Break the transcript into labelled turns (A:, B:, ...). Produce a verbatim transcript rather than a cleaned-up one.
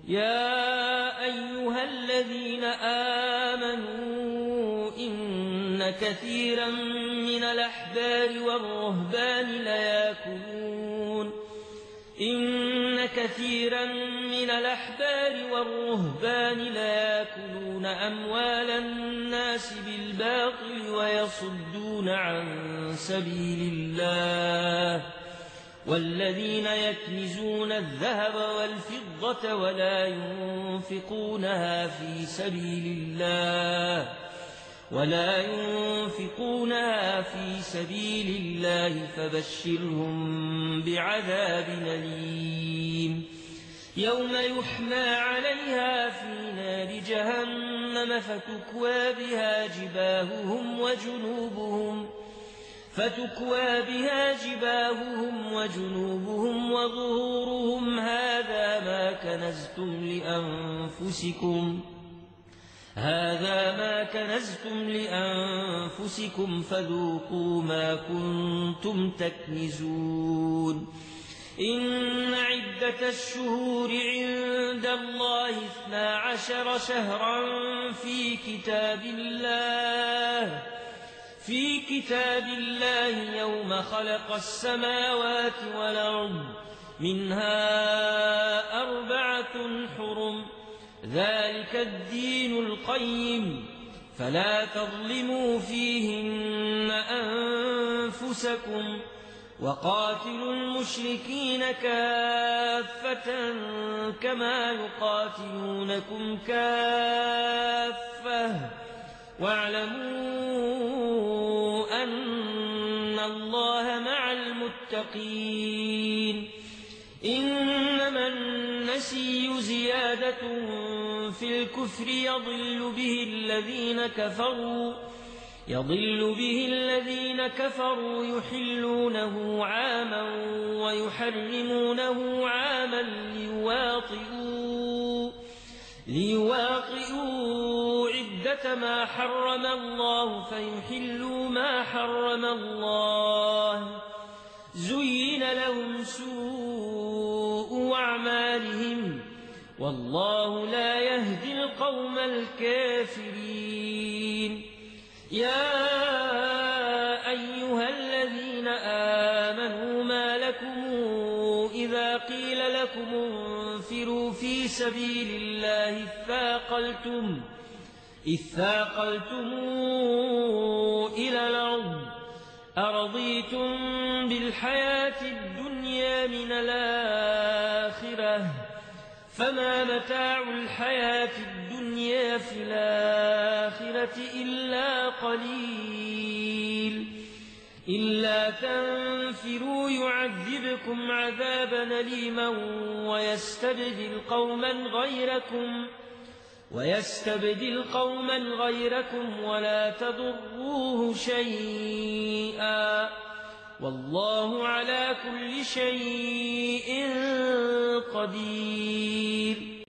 A: يا أيها الذين آمنوا إن كثيرا من الأحبار والرهبان ليأكلون إن كثيرا من الأحبار والرهبان ليأكلون أموال الناس بالباطل ويصدون عن سبيل الله والذين يكنزون الذهب والفضة ولا ينفقونها في سبيل الله ولا ينفقونها في سبيل الله فبشرهم بعذاب أليم يوم يحمى عليها في نار جهنم فتكوى بها جباههم وجنوبهم فتكوى بها جباههم وجنوبهم وظهورهم هذا ما كنزتم لأنفسكم هذا ما كنزتم لأنفسكم فذوقوا ما كنتم تكنزون إن عدة الشهور عند الله اثنا عشر شهرا في كتاب الله في كتاب الله يوم خلق السماوات والأرض منها أربعة حرم ذلك الدين القيم فلا تظلموا فيهن أنفسكم وقاتلوا المشركين كافة كما يقاتلونكم كافة واعلموا أن الله مع المتقين إنما النسي زيادة في الكفر يضل به الذين كفروا يضل به الذين كفروا يحلونه عاما ويحرمونه عاما ليواطئوا ليواطئوا عدة ما حرم الله فيحلوا ما حرم الله زين لهم سوء أعمالهم والله لا يهدي القوم الكافرين يا أيها الذين آمنوا ما لكم إذا قيل لكم انفروا في سبيل الله اثاقلتم اثاقلتم إلى الأرض أرضيتم بالحياة الدنيا من الآخرة فما متاع الحياة الدنيا في الآخرة إلا قليل إلا تنفروا يعذبكم عذابا أليما ويستبدل قوما غيركم ويستبدل قوما غيركم ولا تضروه شيئا والله على كل شيء قدير